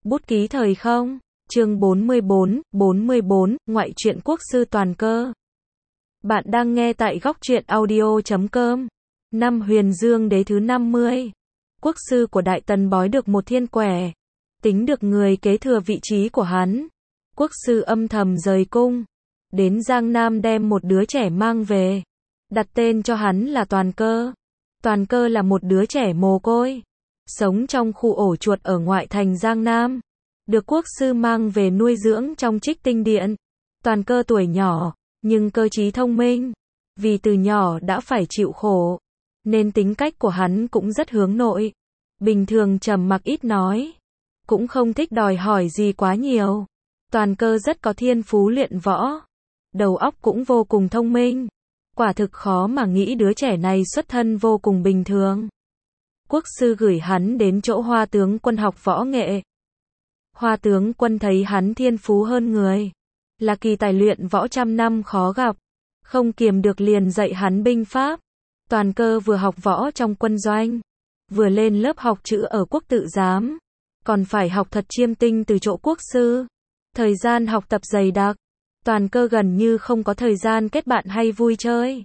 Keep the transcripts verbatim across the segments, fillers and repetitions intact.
Bút ký thời không, chương bốn mươi bốn, bốn mươi bốn, ngoại truyện quốc sư Toàn Cơ. Bạn đang nghe tại góc truyện audio chấm com. Năm Huyền Dương Đế thứ năm mươi. Quốc sư của Đại Tần bói được một thiên quẻ. Tính được người kế thừa vị trí của hắn. Quốc sư âm thầm rời cung. Đến Giang Nam đem một đứa trẻ mang về. Đặt tên cho hắn là Toàn Cơ. Toàn Cơ là một đứa trẻ mồ côi. Sống trong khu ổ chuột ở ngoại thành Giang Nam. Được quốc sư mang về nuôi dưỡng trong Trích Tinh Điện. Toàn Cơ tuổi nhỏ, nhưng cơ trí thông minh. Vì từ nhỏ đã phải chịu khổ, nên tính cách của hắn cũng rất hướng nội. Bình thường trầm mặc ít nói. Cũng không thích đòi hỏi gì quá nhiều. Toàn Cơ rất có thiên phú luyện võ. Đầu óc cũng vô cùng thông minh. Quả thực khó mà nghĩ đứa trẻ này xuất thân vô cùng bình thường. Quốc sư gửi hắn đến chỗ Hoa tướng quân học võ nghệ. Hoa tướng quân thấy hắn thiên phú hơn người. Là kỳ tài luyện võ trăm năm khó gặp. Không kiềm được liền dạy hắn binh pháp. Toàn Cơ vừa học võ trong quân doanh. Vừa lên lớp học chữ ở quốc tự giám. Còn phải học thật chiêm tinh từ chỗ quốc sư. Thời gian học tập dày đặc. Toàn Cơ gần như không có thời gian kết bạn hay vui chơi.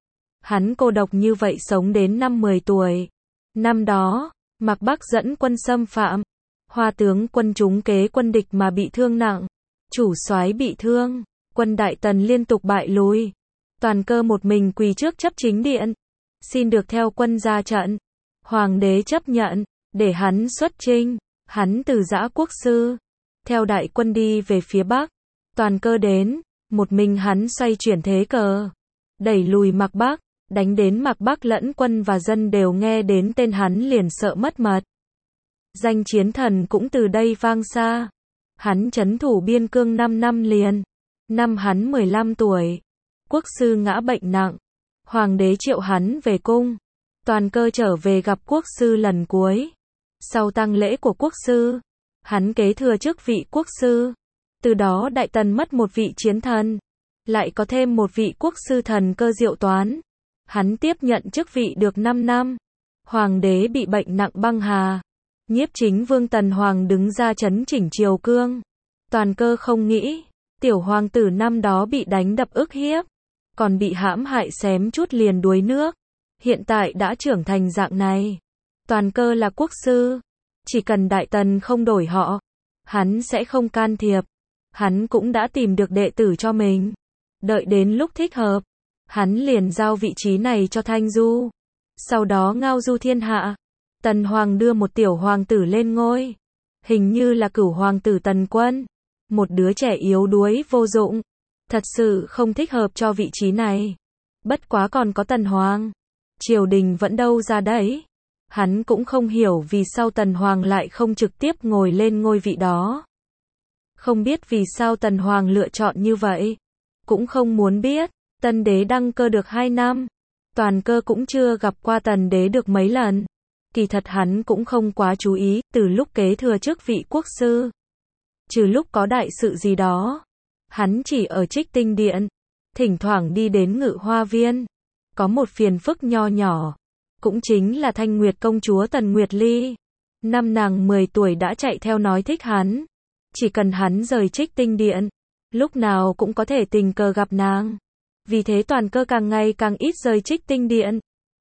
Hắn cô độc như vậy sống đến năm mười tuổi. Năm đó, Mạc Bắc dẫn quân xâm phạm. Hoa tướng quân trúng kế quân địch mà bị thương nặng. Chủ soái bị thương. Quân Đại Tần liên tục bại lui. Toàn Cơ một mình quỳ trước chấp chính điện. Xin được theo quân ra trận. Hoàng đế chấp nhận, để hắn xuất chinh. Hắn từ giã quốc sư. Theo đại quân đi về phía Bắc. Toàn Cơ đến. Một mình hắn xoay chuyển thế cờ. Đẩy lùi Mạc Bắc. Đánh đến Mạc Bắc lẫn quân và dân đều nghe đến tên hắn liền sợ mất mật. Danh chiến thần cũng từ đây vang xa. Hắn trấn thủ biên cương năm năm liền. Năm hắn mười lăm tuổi. Quốc sư ngã bệnh nặng. Hoàng đế triệu hắn về cung. Toàn Cơ trở về gặp quốc sư lần cuối. Sau tang lễ của quốc sư, hắn kế thừa chức vị quốc sư. Từ đó Đại Tần mất một vị chiến thần. Lại có thêm một vị quốc sư thần Cơ Diệu Toán. Hắn tiếp nhận chức vị được năm năm. Hoàng đế bị bệnh nặng băng hà. Nhiếp chính vương Tần Hoàng đứng ra trấn chỉnh triều cương. Toàn Cơ không nghĩ, tiểu hoàng tử năm đó bị đánh đập ức hiếp. Còn bị hãm hại xém chút liền đuối nước. Hiện tại đã trưởng thành dạng này. Toàn Cơ là quốc sư. Chỉ cần Đại Tần không đổi họ, hắn sẽ không can thiệp. Hắn cũng đã tìm được đệ tử cho mình. Đợi đến lúc thích hợp, hắn liền giao vị trí này cho Thanh Du. Sau đó ngao du thiên hạ. Tần Hoàng đưa một tiểu hoàng tử lên ngôi. Hình như là cửu hoàng tử Tần Quân. Một đứa trẻ yếu đuối vô dụng. Thật sự không thích hợp cho vị trí này. Bất quá còn có Tần Hoàng. Triều đình vẫn đâu ra đấy. Hắn cũng không hiểu vì sao Tần Hoàng lại không trực tiếp ngồi lên ngôi vị đó. Không biết vì sao Tần Hoàng lựa chọn như vậy. Cũng không muốn biết. Tân đế đăng cơ được hai năm. Toàn Cơ cũng chưa gặp qua tần đế được mấy lần. Kỳ thật hắn cũng không quá chú ý, từ lúc kế thừa chức vị quốc sư. Trừ lúc có đại sự gì đó. Hắn chỉ ở Trích Tinh Điện. Thỉnh thoảng đi đến Ngự Hoa Viên. Có một phiền phức nho nhỏ. Cũng chính là Thanh Nguyệt công chúa Tần Nguyệt Ly. Năm nàng mười tuổi đã chạy theo nói thích hắn. Chỉ cần hắn rời Trích Tinh Điện. Lúc nào cũng có thể tình cờ gặp nàng. Vì thế Toàn Cơ càng ngày càng ít rời Trích Tinh Điện.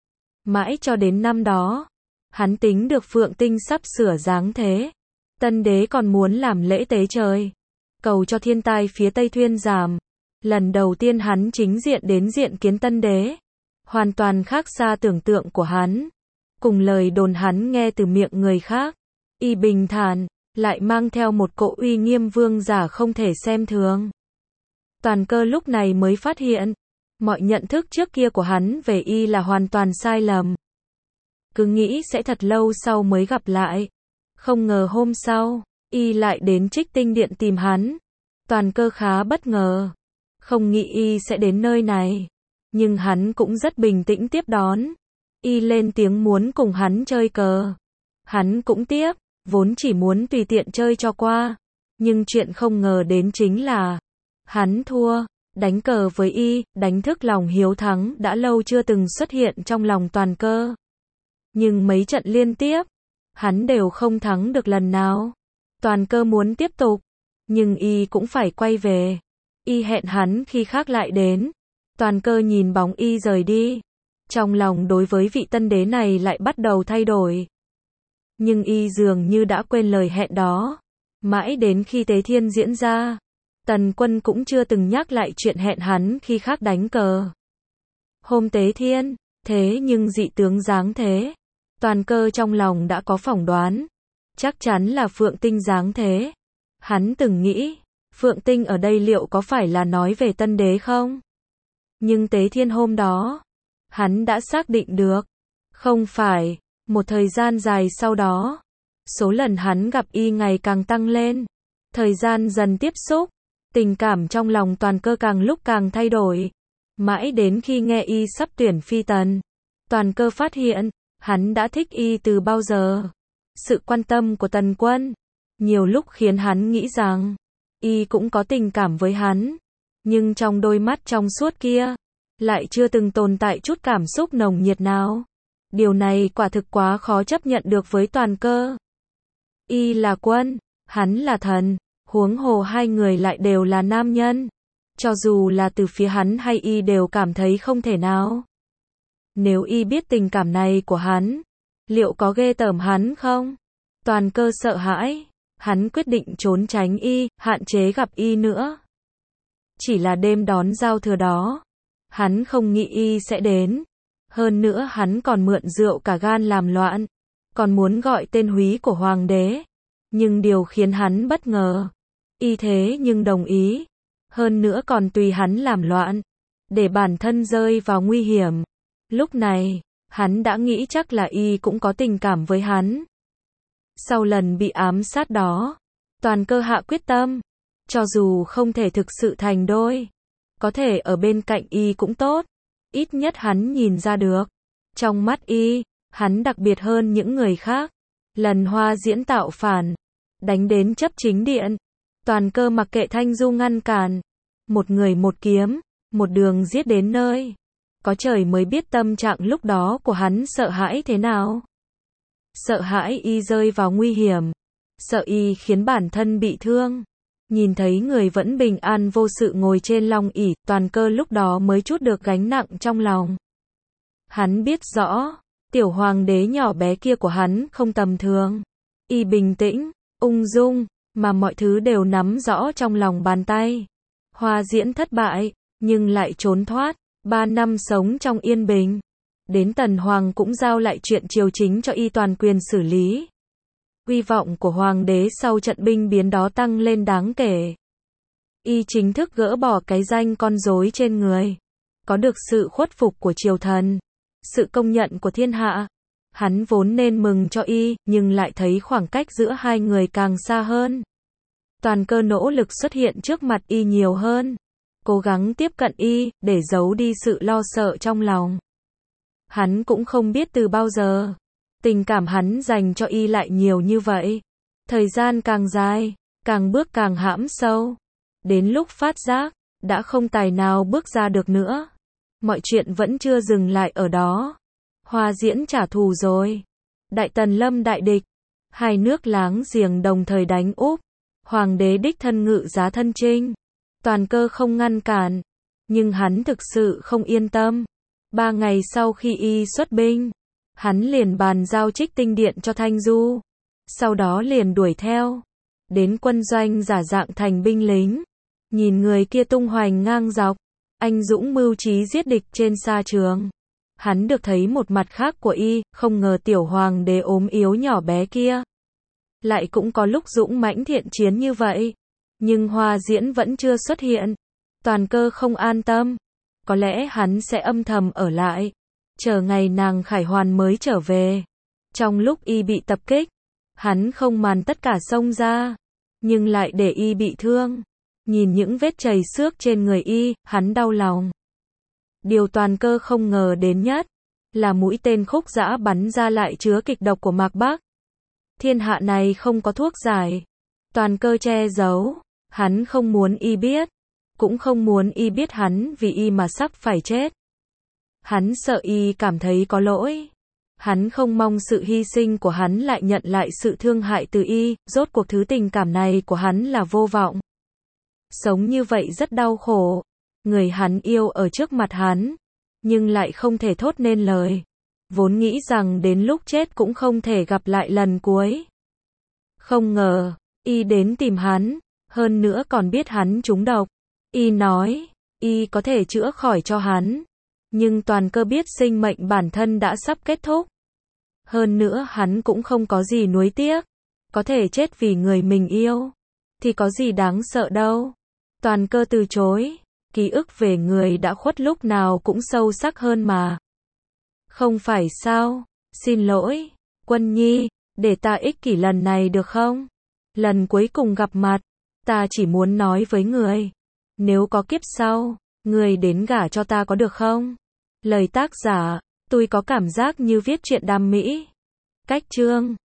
Mãi cho đến năm đó. Hắn tính được Phượng Tinh sắp sửa giáng thế. Tân đế còn muốn làm lễ tế trời. Cầu cho thiên tai phía Tây thuyên giảm. Lần đầu tiên hắn chính diện đến diện kiến tân đế. Hoàn toàn khác xa tưởng tượng của hắn. Cùng lời đồn hắn nghe từ miệng người khác. Y bình thản, lại mang theo một cỗ uy nghiêm vương giả không thể xem thường. Toàn Cơ lúc này mới phát hiện. Mọi nhận thức trước kia của hắn về y là hoàn toàn sai lầm. Cứ nghĩ sẽ thật lâu sau mới gặp lại. Không ngờ hôm sau, y lại đến Trích Tinh Điện tìm hắn. Toàn Cơ khá bất ngờ. Không nghĩ y sẽ đến nơi này. Nhưng hắn cũng rất bình tĩnh tiếp đón. Y lên tiếng muốn cùng hắn chơi cờ. Hắn cũng tiếp, vốn chỉ muốn tùy tiện chơi cho qua. Nhưng chuyện không ngờ đến chính là hắn thua. Đánh cờ với y, đánh thức lòng hiếu thắng đã lâu chưa từng xuất hiện trong lòng Toàn Cơ. Nhưng mấy trận liên tiếp, hắn đều không thắng được lần nào. Toàn Cơ muốn tiếp tục, nhưng y cũng phải quay về. Y hẹn hắn khi khác lại đến. Toàn Cơ nhìn bóng y rời đi. Trong lòng đối với vị tân đế này lại bắt đầu thay đổi. Nhưng y dường như đã quên lời hẹn đó. Mãi đến khi Tế Thiên diễn ra, Tần Quân cũng chưa từng nhắc lại chuyện hẹn hắn khi khác đánh cờ. Hôm Tế Thiên, thế nhưng dị tướng giáng thế. Toàn Cơ trong lòng đã có phỏng đoán. Chắc chắn là Phượng Tinh giáng thế. Hắn từng nghĩ, Phượng Tinh ở đây liệu có phải là nói về tân đế không? Nhưng Tế Thiên hôm đó, hắn đã xác định được. Không phải, một thời gian dài sau đó, số lần hắn gặp y ngày càng tăng lên. Thời gian dần tiếp xúc, tình cảm trong lòng Toàn Cơ càng lúc càng thay đổi. Mãi đến khi nghe y sắp tuyển phi tần, Toàn Cơ phát hiện, hắn đã thích y từ bao giờ. Sự quan tâm của Tần Quân, nhiều lúc khiến hắn nghĩ rằng, y cũng có tình cảm với hắn. Nhưng trong đôi mắt trong suốt kia, lại chưa từng tồn tại chút cảm xúc nồng nhiệt nào. Điều này quả thực quá khó chấp nhận được với Toàn Cơ. Y là quân, hắn là thần, huống hồ hai người lại đều là nam nhân. Cho dù là từ phía hắn hay y đều cảm thấy không thể nào. Nếu y biết tình cảm này của hắn, liệu có ghê tởm hắn không? Toàn Cơ sợ hãi, hắn quyết định trốn tránh y, hạn chế gặp y nữa. Chỉ là đêm đón giao thừa đó, hắn không nghĩ y sẽ đến. Hơn nữa hắn còn mượn rượu cả gan làm loạn, còn muốn gọi tên húy của hoàng đế. Nhưng điều khiến hắn bất ngờ, y thế nhưng đồng ý. Hơn nữa còn tùy hắn làm loạn, để bản thân rơi vào nguy hiểm. Lúc này, hắn đã nghĩ chắc là y cũng có tình cảm với hắn. Sau lần bị ám sát đó, Toàn Cơ hạ quyết tâm, cho dù không thể thực sự thành đôi, có thể ở bên cạnh y cũng tốt. Ít nhất hắn nhìn ra được, trong mắt y, hắn đặc biệt hơn những người khác. Lần Hoa Diễn tạo phản, đánh đến chấp chính điện, Toàn Cơ mặc kệ Thanh Du ngăn cản, một người một kiếm, một đường giết đến nơi. Có trời mới biết tâm trạng lúc đó của hắn sợ hãi thế nào. Sợ hãi y rơi vào nguy hiểm, sợ y khiến bản thân bị thương. Nhìn thấy người vẫn bình an vô sự ngồi trên long ỷ, Toàn Cơ lúc đó mới trút được gánh nặng trong lòng. Hắn biết rõ, tiểu hoàng đế nhỏ bé kia của hắn không tầm thường. Y bình tĩnh, ung dung, mà mọi thứ đều nắm rõ trong lòng bàn tay. Hoa Diễn thất bại, nhưng lại trốn thoát, ba năm sống trong yên bình. Đến Tần Hoàng cũng giao lại chuyện triều chính cho y toàn quyền xử lý. Uy vọng của hoàng đế sau trận binh biến đó tăng lên đáng kể. Y chính thức gỡ bỏ cái danh con rối trên người. Có được sự khuất phục của triều thần, sự công nhận của thiên hạ. Hắn vốn nên mừng cho y, nhưng lại thấy khoảng cách giữa hai người càng xa hơn. Toàn Cơ nỗ lực xuất hiện trước mặt y nhiều hơn, cố gắng tiếp cận y, để giấu đi sự lo sợ trong lòng. Hắn cũng không biết từ bao giờ, tình cảm hắn dành cho y lại nhiều như vậy. Thời gian càng dài, càng bước càng hãm sâu. Đến lúc phát giác, đã không tài nào bước ra được nữa. Mọi chuyện vẫn chưa dừng lại ở đó. Hoa Diễn trả thù rồi. Đại Tần lâm đại địch. Hai nước láng giềng đồng thời đánh úp. Hoàng đế đích thân ngự giá thân chinh. Toàn Cơ không ngăn cản. Nhưng hắn thực sự không yên tâm. Ba ngày sau khi y xuất binh, hắn liền bàn giao Trích Tinh Điện cho Thanh Du. Sau đó liền đuổi theo. Đến quân doanh giả dạng thành binh lính. Nhìn người kia tung hoành ngang dọc. Anh dũng mưu trí giết địch trên sa trường. Hắn được thấy một mặt khác của y, không ngờ tiểu hoàng đế ốm yếu nhỏ bé kia lại cũng có lúc dũng mãnh thiện chiến như vậy. Nhưng Hoa Diễn vẫn chưa xuất hiện. Toàn Cơ không an tâm. Có lẽ hắn sẽ âm thầm ở lại, chờ ngày nàng Khải Hoàn mới trở về. Trong lúc y bị tập kích, hắn không màn tất cả xông ra, nhưng lại để y bị thương. Nhìn những vết chảy xước trên người y, hắn đau lòng. Điều Toàn Cơ không ngờ đến nhất, là mũi tên khúc dã bắn ra lại chứa kịch độc của Mạc Bắc. Thiên hạ này không có thuốc giải. Toàn Cơ che giấu, hắn không muốn y biết, cũng không muốn y biết hắn vì y mà sắp phải chết. Hắn sợ y cảm thấy có lỗi. Hắn không mong sự hy sinh của hắn lại nhận lại sự thương hại từ y, rốt cuộc thứ tình cảm này của hắn là vô vọng. Sống như vậy rất đau khổ. Người hắn yêu ở trước mặt hắn, nhưng lại không thể thốt nên lời. Vốn nghĩ rằng đến lúc chết cũng không thể gặp lại lần cuối. Không ngờ, y đến tìm hắn, hơn nữa còn biết hắn trúng độc. Y nói, y có thể chữa khỏi cho hắn. Nhưng Toàn Cơ biết sinh mệnh bản thân đã sắp kết thúc. Hơn nữa hắn cũng không có gì nuối tiếc. Có thể chết vì người mình yêu. Thì có gì đáng sợ đâu. Toàn Cơ từ chối. Ký ức về người đã khuất lúc nào cũng sâu sắc hơn mà. Không phải sao? Xin lỗi, Quân Nhi, để ta ích kỷ lần này được không? Lần cuối cùng gặp mặt, ta chỉ muốn nói với người. Nếu có kiếp sau, người đến gả cho ta có được không? Lời tác giả, tôi có cảm giác như viết truyện đam mỹ. Cách chương